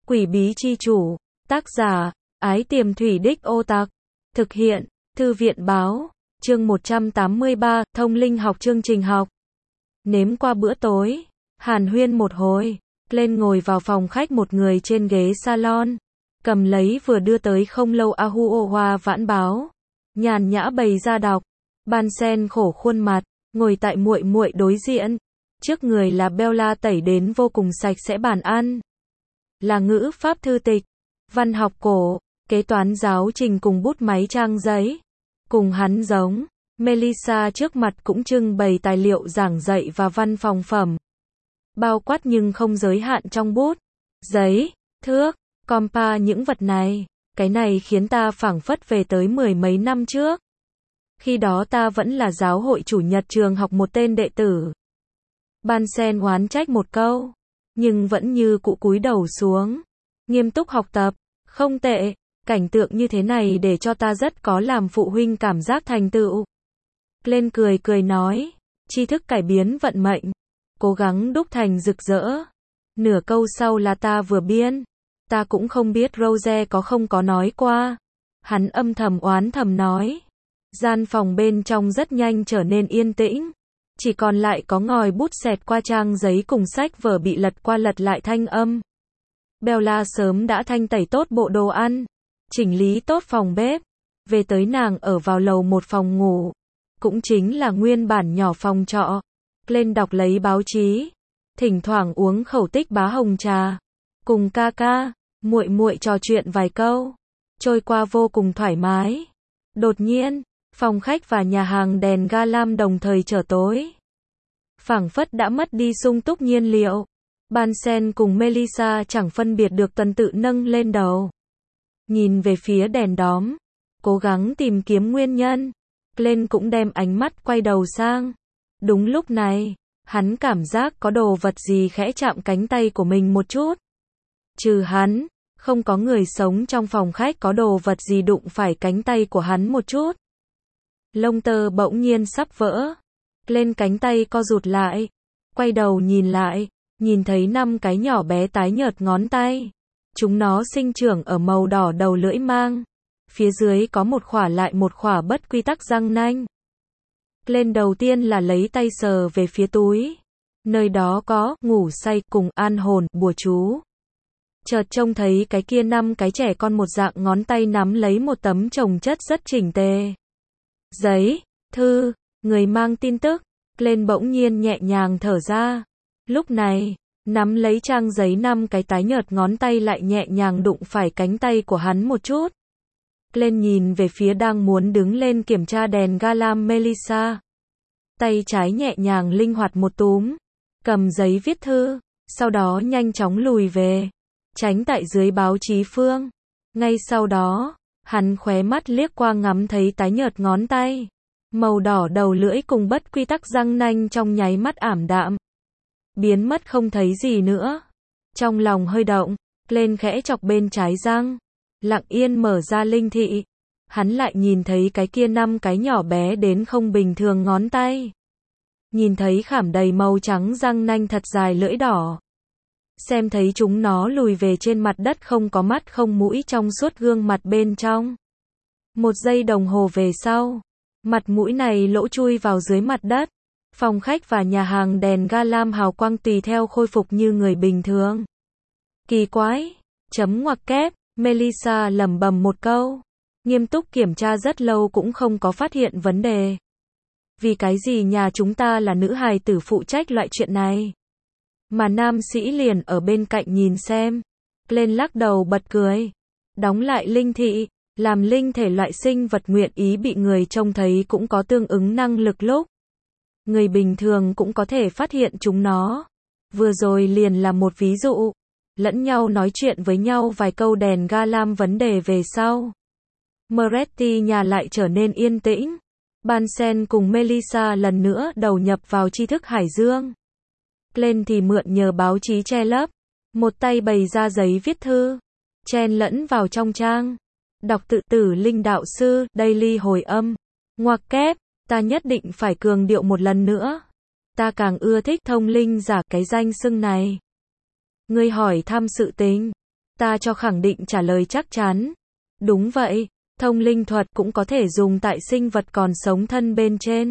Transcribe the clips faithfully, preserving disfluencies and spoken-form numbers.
Quỷ bí chi chủ, tác giả, Ái Tiềm Thủy Đích Ô Tạc, thực hiện, Thư viện báo, chương một trăm tám mươi ba, thông linh học chương trình học. Nếm qua bữa tối, hàn huyên một hồi, lên ngồi vào phòng khách một người trên ghế salon, cầm lấy vừa đưa tới không lâu Ahuoa vãn báo, nhàn nhã bày ra đọc. Ban Sen khổ khuôn mặt, ngồi tại muội muội đối diện, trước người là Bella tẩy đến vô cùng sạch sẽ bàn ăn. Là ngữ pháp thư tịch, văn học cổ, kế toán giáo trình cùng bút máy trang giấy. Cùng hắn giống, Melissa trước mặt cũng trưng bày tài liệu giảng dạy và văn phòng phẩm. Bao quát nhưng không giới hạn trong bút, giấy, thước, compa những vật này. Cái này khiến ta phảng phất về tới mười mấy năm trước. Khi đó ta vẫn là giáo hội chủ nhật trường học một tên đệ tử. Ban Sen oán trách một câu, nhưng vẫn như cũ cúi đầu xuống, nghiêm túc học tập. Không tệ, cảnh tượng như thế này để cho ta rất có làm phụ huynh cảm giác thành tựu. Lên cười cười nói, tri thức cải biến vận mệnh, cố gắng đúc thành rực rỡ. Nửa câu sau là ta vừa biên, ta cũng không biết Rose có không có nói qua. Hắn âm thầm oán thầm nói. Gian phòng bên trong rất nhanh trở nên yên tĩnh, chỉ còn lại có ngòi bút xẹt qua trang giấy cùng sách vở bị lật qua lật lại thanh âm. Bella sớm đã thanh tẩy tốt bộ đồ ăn, chỉnh lý tốt phòng bếp, về tới nàng ở vào lầu một phòng ngủ, cũng chính là nguyên bản nhỏ phòng trọ. Lên đọc lấy báo chí, thỉnh thoảng uống khẩu tích bá hồng trà, cùng ca ca, muội muội trò chuyện vài câu, trôi qua vô cùng thoải mái. Đột nhiên, phòng khách và nhà hàng đèn ga lam đồng thời trở tối. Phảng phất đã mất đi sung túc nhiên liệu. Ban Sen cùng Melissa chẳng phân biệt được tuần tự nâng lên đầu, nhìn về phía đèn đóm, cố gắng tìm kiếm nguyên nhân. Lên cũng đem ánh mắt quay đầu sang. Đúng lúc này, hắn cảm giác có đồ vật gì khẽ chạm cánh tay của mình một chút. Trừ hắn, không có người sống trong phòng khách có đồ vật gì đụng phải cánh tay của hắn một chút. Lông tơ bỗng nhiên sắp vỡ. Lên cánh tay co rụt lại, quay đầu nhìn lại, nhìn thấy năm cái nhỏ bé tái nhợt ngón tay. Chúng nó sinh trưởng ở màu đỏ đầu lưỡi mang. Phía dưới có một khỏa lại một khỏa bất quy tắc răng nanh. Lên đầu tiên là lấy tay sờ về phía túi. Nơi đó có ngủ say cùng an hồn bùa chú. Chợt trông thấy cái kia năm cái trẻ con một dạng ngón tay nắm lấy một tấm chồng chất rất chỉnh tề. Giấy, thư, người mang tin tức. Lên bỗng nhiên nhẹ nhàng thở ra. Lúc này, nắm lấy trang giấy năm cái tái nhợt ngón tay lại nhẹ nhàng đụng phải cánh tay của hắn một chút. Lên nhìn về phía đang muốn đứng lên kiểm tra đèn ga lam Melissa. Tay trái nhẹ nhàng linh hoạt một túm, cầm giấy viết thư, sau đó nhanh chóng lùi về, tránh tại dưới báo chí phương. Ngay sau đó, hắn khóe mắt liếc qua ngắm thấy tái nhợt ngón tay, màu đỏ đầu lưỡi cùng bất quy tắc răng nanh trong nháy mắt ảm đạm, biến mất không thấy gì nữa. Trong lòng hơi động, lên khẽ chọc bên trái răng, lặng yên mở ra linh thị. Hắn lại nhìn thấy cái kia năm cái nhỏ bé đến không bình thường ngón tay. Nhìn thấy khảm đầy màu trắng răng nanh thật dài lưỡi đỏ. Xem thấy chúng nó lùi về trên mặt đất không có mắt không mũi trong suốt gương mặt bên trong. Một giây đồng hồ về sau, mặt mũi này lỗ chui vào dưới mặt đất. Phòng khách và nhà hàng đèn ga lam hào quang tùy theo khôi phục như người bình thường. Kỳ quái, chấm ngoặc kép, Melissa lẩm bẩm một câu. Nghiêm túc kiểm tra rất lâu cũng không có phát hiện vấn đề. Vì cái gì nhà chúng ta là nữ hài tử phụ trách loại chuyện này? Mà nam sĩ liền ở bên cạnh nhìn xem. Lên lắc đầu bật cười. Đóng lại linh thị, làm linh thể loại sinh vật nguyện ý bị người trông thấy cũng có tương ứng năng lực lúc. Người bình thường cũng có thể phát hiện chúng nó. Vừa rồi liền là một ví dụ. Lẫn nhau nói chuyện với nhau vài câu đèn ga lam vấn đề về sau. Moretti nhà lại trở nên yên tĩnh. Ban Sen cùng Melissa lần nữa đầu nhập vào tri thức hải dương. Lên thì mượn nhờ báo chí che lấp. Một tay bày ra giấy viết thư. Chen lẫn vào trong trang. Đọc tự tử linh đạo sư, daily hồi âm. Ngoặc kép, ta nhất định phải cường điệu một lần nữa. Ta càng ưa thích thông linh giả cái danh xưng này. Ngươi hỏi thăm sự tình. Ta cho khẳng định trả lời chắc chắn. Đúng vậy, thông linh thuật cũng có thể dùng tại sinh vật còn sống thân bên trên.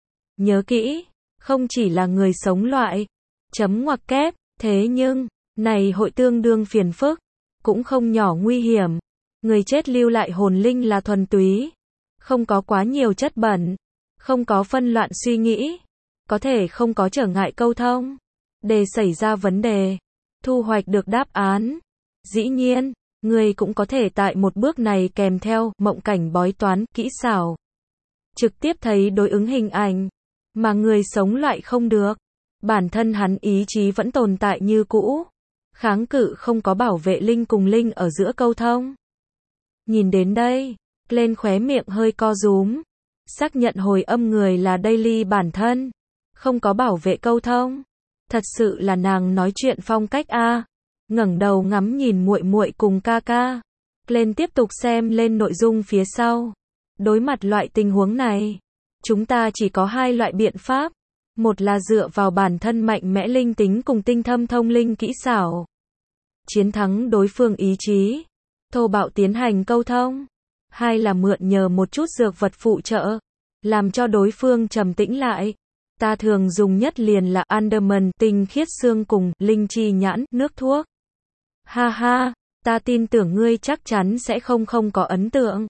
Nhớ kỹ, không chỉ là người sống loại. Chấm ngoặc kép, thế nhưng, này hội tương đương phiền phức, cũng không nhỏ nguy hiểm. Người chết lưu lại hồn linh là thuần túy, không có quá nhiều chất bẩn, không có phân loạn suy nghĩ, có thể không có trở ngại câu thông. Để xảy ra vấn đề, thu hoạch được đáp án. Dĩ nhiên, người cũng có thể tại một bước này kèm theo mộng cảnh bói toán, kỹ xảo. Trực tiếp thấy đối ứng hình ảnh, mà người sống loại không được. Bản thân hắn ý chí vẫn tồn tại như cũ. Kháng cự không có bảo vệ linh cùng linh ở giữa câu thông. Nhìn đến đây, lên khóe miệng hơi co rúm. Xác nhận hồi âm người là Daily bản thân. Không có bảo vệ câu thông. Thật sự là nàng nói chuyện phong cách a. Ngẩng đầu ngắm nhìn muội muội cùng ca ca. Lên tiếp tục xem lên nội dung phía sau. Đối mặt loại tình huống này, chúng ta chỉ có hai loại biện pháp. Một là dựa vào bản thân mạnh mẽ linh tính cùng tinh thâm thông linh kỹ xảo. Chiến thắng đối phương ý chí. Thô bạo tiến hành câu thông. Hai là mượn nhờ một chút dược vật phụ trợ. Làm cho đối phương trầm tĩnh lại. Ta thường dùng nhất liền là Anderman, tinh khiết xương cùng linh chi nhãn, nước thuốc. Ha ha, ta tin tưởng ngươi chắc chắn sẽ không không có ấn tượng.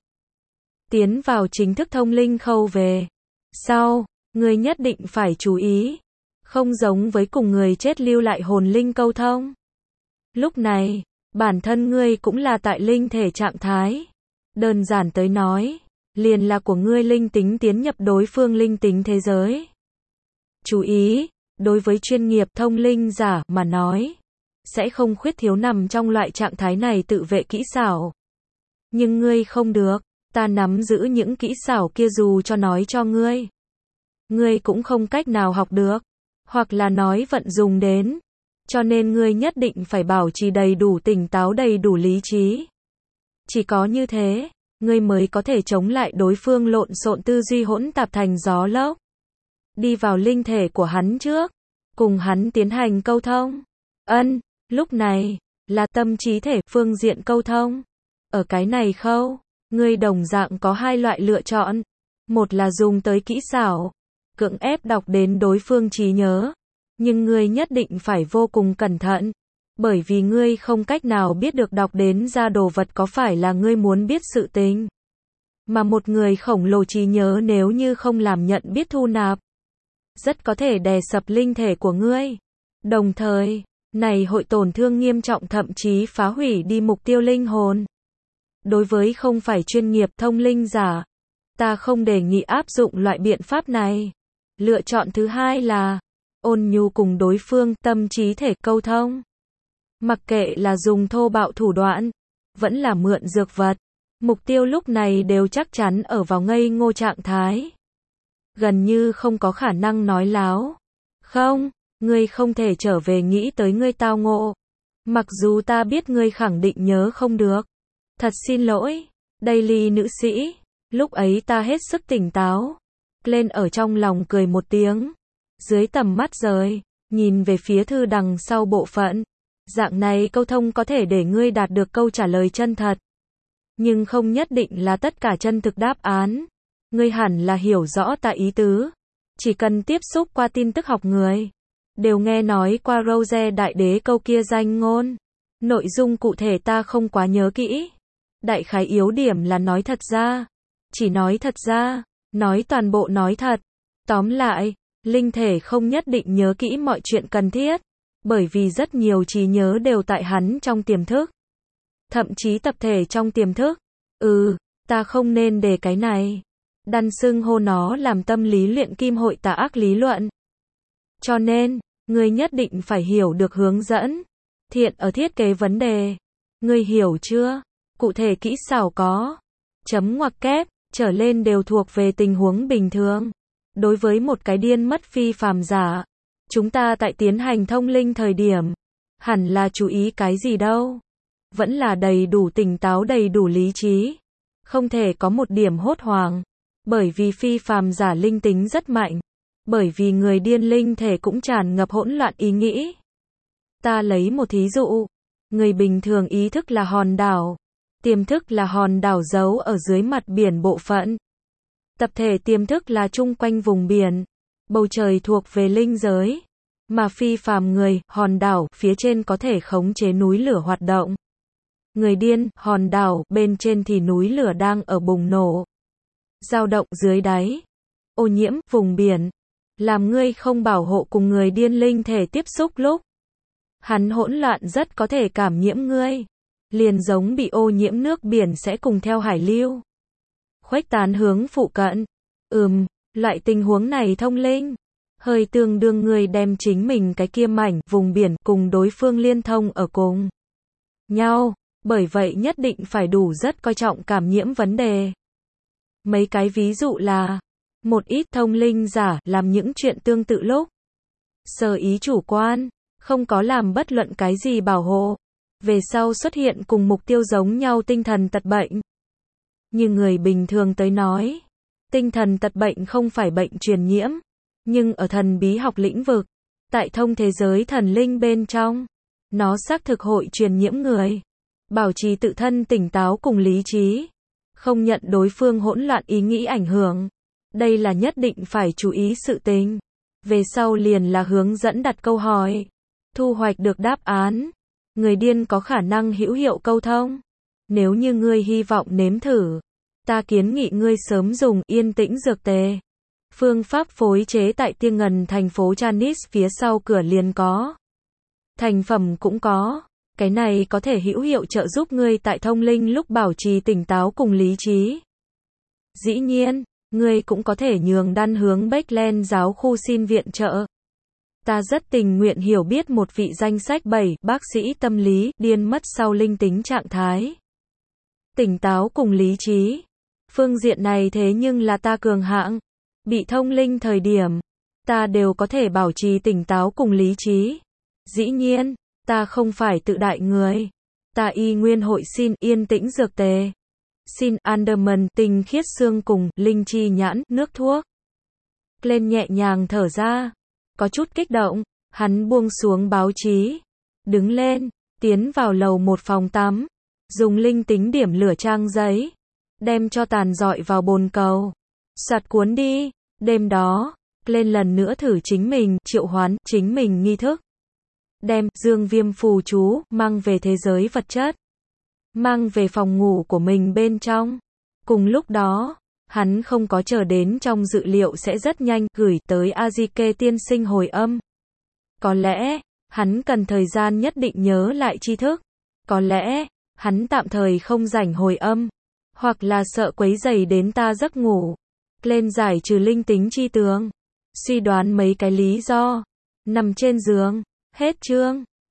Tiến vào chính thức thông linh khâu về. Sau, ngươi nhất định phải chú ý. Không giống với cùng người chết lưu lại hồn linh câu thông. Lúc này, bản thân ngươi cũng là tại linh thể trạng thái. Đơn giản tới nói, liền là của ngươi linh tính tiến nhập đối phương linh tính thế giới. Chú ý, đối với chuyên nghiệp thông linh giả mà nói, sẽ không khuyết thiếu nằm trong loại trạng thái này tự vệ kỹ xảo. Nhưng ngươi không được, ta nắm giữ những kỹ xảo kia dù cho nói cho ngươi. Ngươi cũng không cách nào học được, hoặc là nói vận dùng đến. Cho nên ngươi nhất định phải bảo trì đầy đủ tỉnh táo đầy đủ lý trí. Chỉ có như thế, ngươi mới có thể chống lại đối phương lộn xộn tư duy hỗn tạp thành gió lốc. Đi vào linh thể của hắn trước, cùng hắn tiến hành câu thông. Ân, lúc này, là tâm trí thể phương diện câu thông. Ở cái này khâu, ngươi đồng dạng có hai loại lựa chọn. Một là dùng tới kỹ xảo, cưỡng ép đọc đến đối phương trí nhớ. Nhưng ngươi nhất định phải vô cùng cẩn thận. Bởi vì ngươi không cách nào biết được đọc đến ra đồ vật có phải là ngươi muốn biết sự tình. Mà một người khổng lồ trí nhớ nếu như không làm nhận biết thu nạp, rất có thể đè sập linh thể của ngươi. Đồng thời, này hội tổn thương nghiêm trọng thậm chí phá hủy đi mục tiêu linh hồn. Đối với không phải chuyên nghiệp thông linh giả, ta không đề nghị áp dụng loại biện pháp này. Lựa chọn thứ hai là ôn nhu cùng đối phương tâm trí thể câu thông. Mặc kệ là dùng thô bạo thủ đoạn, vẫn là mượn dược vật, mục tiêu lúc này đều chắc chắn ở vào ngây ngô trạng thái. Gần như không có khả năng nói láo. Không, ngươi không thể trở về nghĩ tới ngươi tao ngộ. Mặc dù ta biết ngươi khẳng định nhớ không được. Thật xin lỗi, Daily nữ sĩ. Lúc ấy ta hết sức tỉnh táo. Lên ở trong lòng cười một tiếng. Dưới tầm mắt rời, nhìn về phía thư đằng sau bộ phận. Dạng này câu thông có thể để ngươi đạt được câu trả lời chân thật. Nhưng không nhất định là tất cả chân thực đáp án. Ngươi hẳn là hiểu rõ ta ý tứ. Chỉ cần tiếp xúc qua tin tức học người. Đều nghe nói qua Rose đại đế câu kia danh ngôn. Nội dung cụ thể ta không quá nhớ kỹ. Đại khái yếu điểm là nói thật ra. Chỉ nói thật ra. Nói toàn bộ nói thật. Tóm lại, linh thể không nhất định nhớ kỹ mọi chuyện cần thiết. Bởi vì rất nhiều trí nhớ đều tại hắn trong tiềm thức. Thậm chí tập thể trong tiềm thức. Ừ, ta không nên để cái này. Đăn xưng hô nó làm tâm lý luyện kim hội tà ác lý luận. Cho nên, ngươi nhất định phải hiểu được hướng dẫn. Thiện ở thiết kế vấn đề. Ngươi hiểu chưa? Cụ thể kỹ xảo có. Chấm ngoặc kép, trở lên đều thuộc về tình huống bình thường. Đối với một cái điên mất phi phàm giả, chúng ta tại tiến hành thông linh thời điểm, hẳn là chú ý cái gì đâu. Vẫn là đầy đủ tỉnh táo đầy đủ lý trí. Không thể có một điểm hốt hoảng. Bởi vì phi phàm giả linh tính rất mạnh. Bởi vì người điên linh thể cũng tràn ngập hỗn loạn ý nghĩ. Ta lấy một thí dụ. Người bình thường ý thức là hòn đảo. Tiềm thức là hòn đảo giấu ở dưới mặt biển bộ phận. Tập thể tiềm thức là chung quanh vùng biển. Bầu trời thuộc về linh giới. Mà phi phàm người, hòn đảo, phía trên có thể khống chế núi lửa hoạt động. Người điên, hòn đảo, bên trên thì núi lửa đang ở bùng nổ. Dao động dưới đáy. Ô nhiễm, vùng biển. Làm ngươi không bảo hộ cùng người điên linh thể tiếp xúc lúc. Hắn hỗn loạn rất có thể cảm nhiễm ngươi. Liền giống bị ô nhiễm nước biển sẽ cùng theo hải lưu. Khuếch tán hướng phụ cận. Ừm, loại tình huống này thông linh. Hơi tương đương người đem chính mình cái kia mảnh, vùng biển, cùng đối phương liên thông ở cùng nhau. Bởi vậy nhất định phải đủ rất coi trọng cảm nhiễm vấn đề. Mấy cái ví dụ là, một ít thông linh giả, làm những chuyện tương tự lúc. Sơ ý chủ quan, không có làm bất luận cái gì bảo hộ. Về sau xuất hiện cùng mục tiêu giống nhau tinh thần tật bệnh. Như người bình thường tới nói, tinh thần tật bệnh không phải bệnh truyền nhiễm. Nhưng ở thần bí học lĩnh vực, tại thông thế giới thần linh bên trong, nó xác thực hội truyền nhiễm người. Bảo trì tự thân tỉnh táo cùng lý trí. Không nhận đối phương hỗn loạn ý nghĩ ảnh hưởng. Đây là nhất định phải chú ý sự tình. Về sau liền là hướng dẫn đặt câu hỏi. Thu hoạch được đáp án. Người điên có khả năng hữu hiệu câu thông. Nếu như ngươi hy vọng nếm thử, ta kiến nghị ngươi sớm dùng yên tĩnh dược tề. Phương pháp phối chế tại Tiên Ngần thành phố Chanis phía sau cửa liền có. Thành phẩm cũng có. Cái này có thể hữu hiệu trợ giúp ngươi tại thông linh lúc bảo trì tỉnh táo cùng lý trí. Dĩ nhiên, ngươi cũng có thể nhường đan hướng Becklen giáo khu xin viện trợ. Ta rất tình nguyện hiểu biết một vị danh sách bảy bác sĩ tâm lý điên mất sau linh tính trạng thái. Tỉnh táo cùng lý trí. Phương diện này thế nhưng là ta cường hạng. Bị thông linh thời điểm, ta đều có thể bảo trì tỉnh táo cùng lý trí. Dĩ nhiên, ta không phải tự đại người. Ta y nguyên hội xin yên tĩnh dược tề. Xin Anderman tinh khiết xương cùng linh chi nhãn nước thuốc. Lên nhẹ nhàng thở ra. Có chút kích động, hắn buông xuống báo chí. Đứng lên, tiến vào lầu một phòng tắm. Dùng linh tính điểm lửa trang giấy. Đem cho tàn dọi vào bồn cầu. Soạt cuốn đi. Đêm đó, lên lần nữa thử chính mình, triệu hoán, chính mình nghi thức. Đem, dương viêm phù chú, mang về thế giới vật chất. Mang về phòng ngủ của mình bên trong. Cùng lúc đó, hắn không có chờ đến trong dự liệu sẽ rất nhanh, gửi tới Azike tiên sinh hồi âm. Có lẽ, hắn cần thời gian nhất định nhớ lại tri thức. Có lẽ, hắn tạm thời không rảnh hồi âm. Hoặc là sợ quấy rầy đến ta giấc ngủ. Lên giải trừ linh tính chi tướng. Suy đoán mấy cái lý do. Nằm trên giường. Hết chương.